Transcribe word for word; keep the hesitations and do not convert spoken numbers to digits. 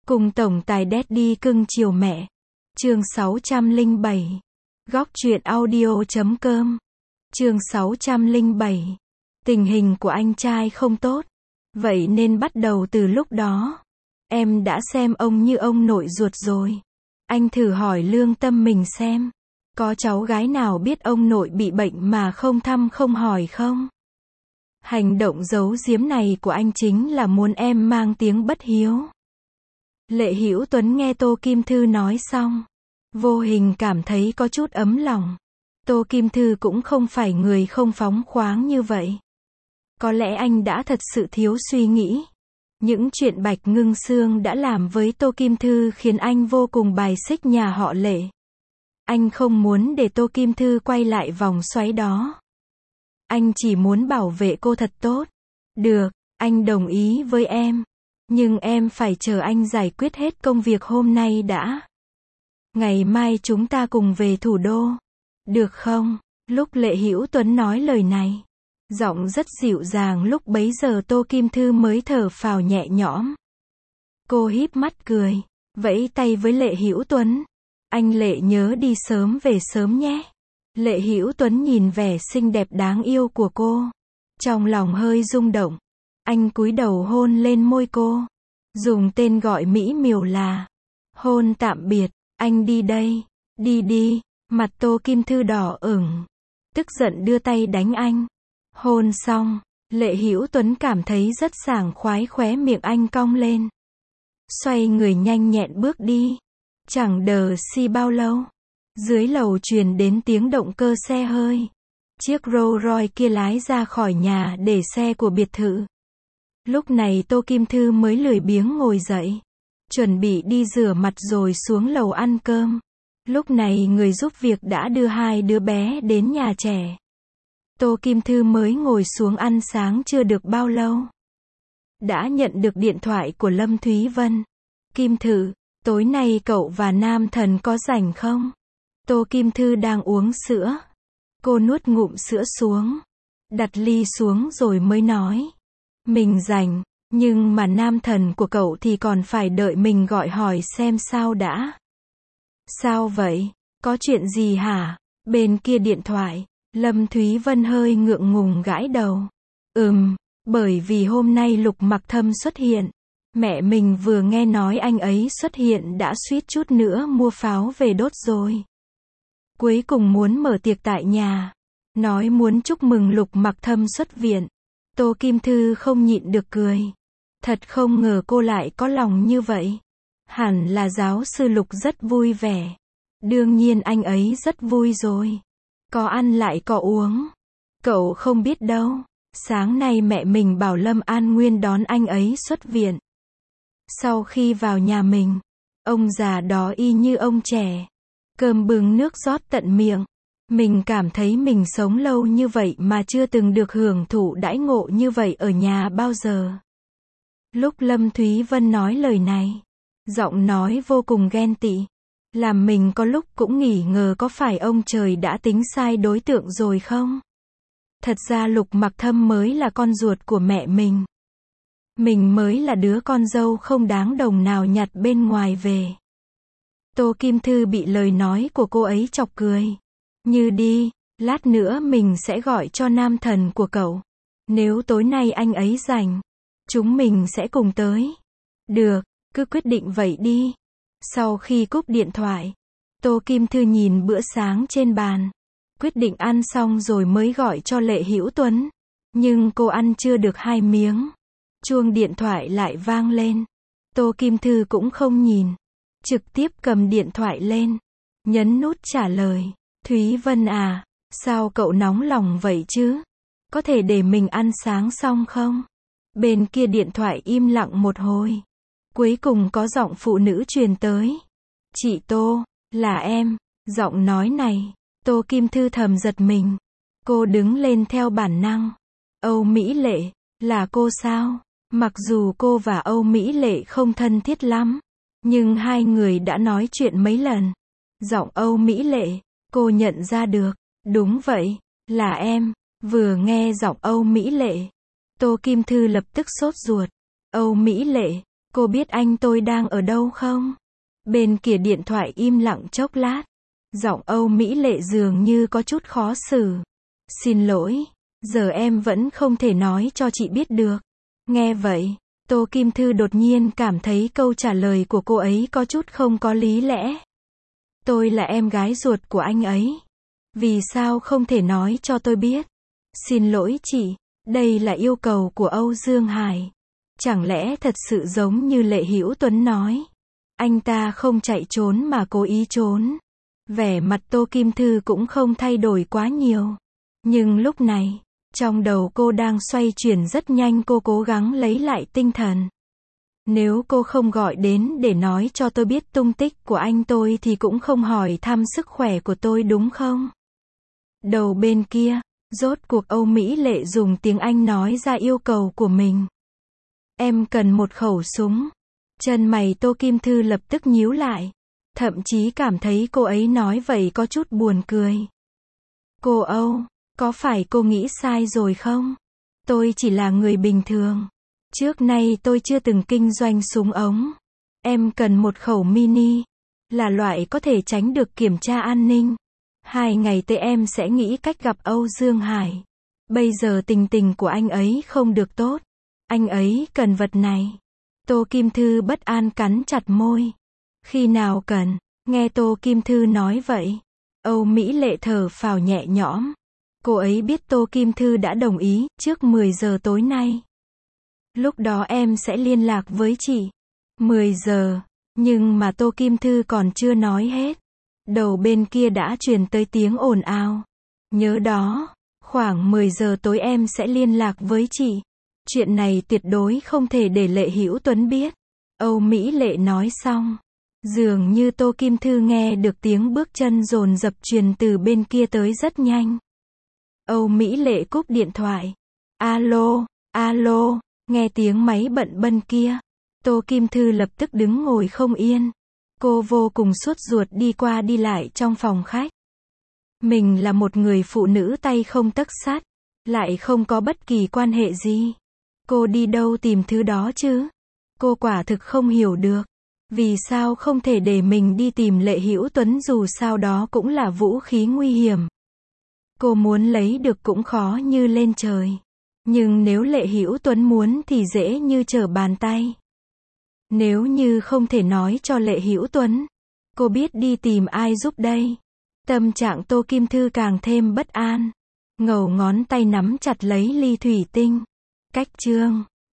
Cùng tổng tài Daddy cưng chiều mẹ. Chương sáu trăm lẻ bảy. Góc truyện audio chấm com. Chương sáu trăm lẻ bảy. Tình hình của anh trai không tốt. Vậy nên bắt đầu từ lúc đó, em đã xem ông như ông nội ruột rồi. Anh thử hỏi lương tâm mình xem. Có cháu gái nào biết ông nội bị bệnh mà không thăm không hỏi không? Hành động giấu giếm này của anh chính là muốn em mang tiếng bất hiếu. Lệ Hữu Tuấn nghe Tô Kim Thư nói xong, vô hình cảm thấy có chút ấm lòng. Tô Kim Thư cũng không phải người không phóng khoáng như vậy. Có lẽ anh đã thật sự thiếu suy nghĩ. Những chuyện Bạch Ngưng Sương đã làm với Tô Kim Thư khiến anh vô cùng bài xích nhà họ Lệ. Anh không muốn để Tô Kim Thư quay lại vòng xoáy đó. Anh chỉ muốn bảo vệ cô thật tốt. Được, anh đồng ý với em. Nhưng em phải chờ anh giải quyết hết công việc hôm nay đã. Ngày mai chúng ta cùng về thủ đô. Được không? Lúc Lệ Hữu Tuấn nói lời này, giọng rất dịu dàng, lúc bấy giờ Tô Kim Thư mới thở phào nhẹ nhõm. Cô híp mắt cười, vẫy tay với Lệ Hữu Tuấn. Anh Lệ nhớ đi sớm về sớm nhé. Lệ Hữu Tuấn nhìn vẻ xinh đẹp đáng yêu của cô, trong lòng hơi rung động. Anh cúi đầu hôn lên môi cô, dùng tên gọi mỹ miều là hôn tạm biệt. Anh đi đây, đi đi. Mặt Tô Kim Thư đỏ ửng, tức giận đưa tay đánh anh. Hôn xong, Lệ Hữu Tuấn cảm thấy rất sảng khoái, khóe miệng anh cong lên. Xoay người nhanh nhẹn bước đi. Chẳng đờ si bao lâu, dưới lầu truyền đến tiếng động cơ xe hơi. Chiếc Rolls Royce kia lái ra khỏi nhà để xe của biệt thự. Lúc này Tô Kim Thư mới lười biếng ngồi dậy, chuẩn bị đi rửa mặt rồi xuống lầu ăn cơm. Lúc này người giúp việc đã đưa hai đứa bé đến nhà trẻ. Tô Kim Thư mới ngồi xuống ăn sáng chưa được bao lâu, đã nhận được điện thoại của Lâm Thúy Vân. Kim Thư, tối nay cậu và Nam Thần có rảnh không? Tô Kim Thư đang uống sữa. Cô nuốt ngụm sữa xuống, đặt ly xuống rồi mới nói. Mình rảnh, nhưng mà Nam Thần của cậu thì còn phải đợi mình gọi hỏi xem sao đã. Sao vậy? Có chuyện gì hả? Bên kia điện thoại, Lâm Thúy Vân hơi ngượng ngùng gãi đầu. Ừm, bởi vì hôm nay Lục Mặc Thâm xuất hiện. Mẹ mình vừa nghe nói anh ấy xuất hiện đã suýt chút nữa mua pháo về đốt rồi. Cuối cùng muốn mở tiệc tại nhà, nói muốn chúc mừng Lục Mặc Thâm xuất viện. Tô Kim Thư không nhịn được cười. Thật không ngờ cô lại có lòng như vậy. Hẳn là giáo sư Lục rất vui vẻ. Đương nhiên anh ấy rất vui rồi. Có ăn lại có uống. Cậu không biết đâu, sáng nay mẹ mình bảo Lâm An Nguyên đón anh ấy xuất viện. Sau khi vào nhà mình, ông già đó y như ông trẻ. Cơm bưng nước rót tận miệng. Mình cảm thấy mình sống lâu như vậy mà chưa từng được hưởng thụ đãi ngộ như vậy ở nhà bao giờ. Lúc Lâm Thúy Vân nói lời này, giọng nói vô cùng ghen tị, làm mình có lúc cũng nghỉ ngờ có phải ông trời đã tính sai đối tượng rồi không? Thật ra Lục Mặc Thâm mới là con ruột của mẹ mình. Mình mới là đứa con dâu không đáng đồng nào nhặt bên ngoài về. Tô Kim Thư bị lời nói của cô ấy chọc cười. Như đi, lát nữa mình sẽ gọi cho Nam Thần của cậu. Nếu tối nay anh ấy rảnh, chúng mình sẽ cùng tới. Được, cứ quyết định vậy đi. Sau khi cúp điện thoại, Tô Kim Thư nhìn bữa sáng trên bàn, quyết định ăn xong rồi mới gọi cho Lệ Hữu Tuấn. Nhưng cô ăn chưa được hai miếng, chuông điện thoại lại vang lên. Tô Kim Thư cũng không nhìn, trực tiếp cầm điện thoại lên, nhấn nút trả lời. Thúy Vân à, sao cậu nóng lòng vậy chứ? Có thể để mình ăn sáng xong không? Bên kia điện thoại im lặng một hồi. Cuối cùng có giọng phụ nữ truyền tới. Chị Tô, là em. Giọng nói này, Tô Kim Thư thầm giật mình. Cô đứng lên theo bản năng. Âu Mỹ Lệ, là cô sao? Mặc dù cô và Âu Mỹ Lệ không thân thiết lắm, nhưng hai người đã nói chuyện mấy lần. Giọng Âu Mỹ Lệ, cô nhận ra được. Đúng vậy, là em. Vừa nghe giọng Âu Mỹ Lệ, Tô Kim Thư lập tức sốt ruột. Âu Mỹ Lệ, Cô biết anh tôi đang ở đâu không? Bên kia điện thoại im lặng chốc lát. Giọng Âu Mỹ Lệ dường như có chút khó xử. Xin lỗi, giờ em vẫn không thể nói cho chị biết được. Nghe vậy, Tô Kim Thư đột nhiên cảm thấy câu trả lời của cô ấy có chút không có lý lẽ. Tôi là em gái ruột của anh ấy. Vì sao không thể nói cho tôi biết? Xin lỗi chị, đây là yêu cầu của Âu Dương Hải. Chẳng lẽ thật sự giống như Lệ Hữu Tuấn nói? Anh ta không chạy trốn mà cố ý trốn. Vẻ mặt Tô Kim Thư cũng không thay đổi quá nhiều. Nhưng lúc này, trong đầu cô đang xoay chuyển rất nhanh, cô cố gắng lấy lại tinh thần. Nếu cô không gọi đến để nói cho tôi biết tung tích của anh tôi thì cũng không hỏi thăm sức khỏe của tôi đúng không? Đầu bên kia, rốt cuộc Âu Mỹ Lệ dùng tiếng Anh nói ra yêu cầu của mình. Em cần một khẩu súng. Chân mày Tô Kim Thư lập tức nhíu lại. Thậm chí cảm thấy cô ấy nói vậy có chút buồn cười. Cô Âu, có phải cô nghĩ sai rồi không? Tôi chỉ là người bình thường. Trước nay tôi chưa từng kinh doanh súng ống. Em cần một khẩu mini. Là loại có thể tránh được kiểm tra an ninh. Hai ngày tới em sẽ nghĩ cách gặp Âu Dương Hải. Bây giờ tình tình của anh ấy không được tốt. Anh ấy cần vật này. Tô Kim Thư bất an cắn chặt môi. Khi nào cần? Nghe Tô Kim Thư nói vậy, Âu Mỹ Lệ thở phào nhẹ nhõm. Cô ấy biết Tô Kim Thư đã đồng ý, trước mười giờ tối nay. Lúc đó em sẽ liên lạc với chị. mười giờ, nhưng mà Tô Kim Thư còn chưa nói hết. Đầu bên kia đã truyền tới tiếng ồn ào. Nhớ đó, khoảng mười giờ tối em sẽ liên lạc với chị. Chuyện này tuyệt đối không thể để Lệ Hữu Tuấn biết. Âu Mỹ Lệ nói xong. Dường như Tô Kim Thư nghe được tiếng bước chân dồn dập truyền từ bên kia tới rất nhanh. Âu Mỹ Lệ cúp điện thoại. Alo, alo, nghe tiếng máy bận bên kia. Tô Kim Thư lập tức đứng ngồi không yên. Cô vô cùng sốt ruột đi qua đi lại trong phòng khách. Mình là một người phụ nữ tay không tấc sắt, lại không có bất kỳ quan hệ gì. Cô đi đâu tìm thứ đó chứ? Cô quả thực không hiểu được. Vì sao không thể để mình đi tìm Lệ Hữu Tuấn, dù sao đó cũng là vũ khí nguy hiểm. Cô muốn lấy được cũng khó như lên trời. Nhưng nếu Lệ Hữu Tuấn muốn thì dễ như trở bàn tay. Nếu như không thể nói cho Lệ Hữu Tuấn, cô biết đi tìm ai giúp đây? Tâm trạng Tô Kim Thư càng thêm bất an. Ngầu ngón tay nắm chặt lấy ly thủy tinh. Cách chương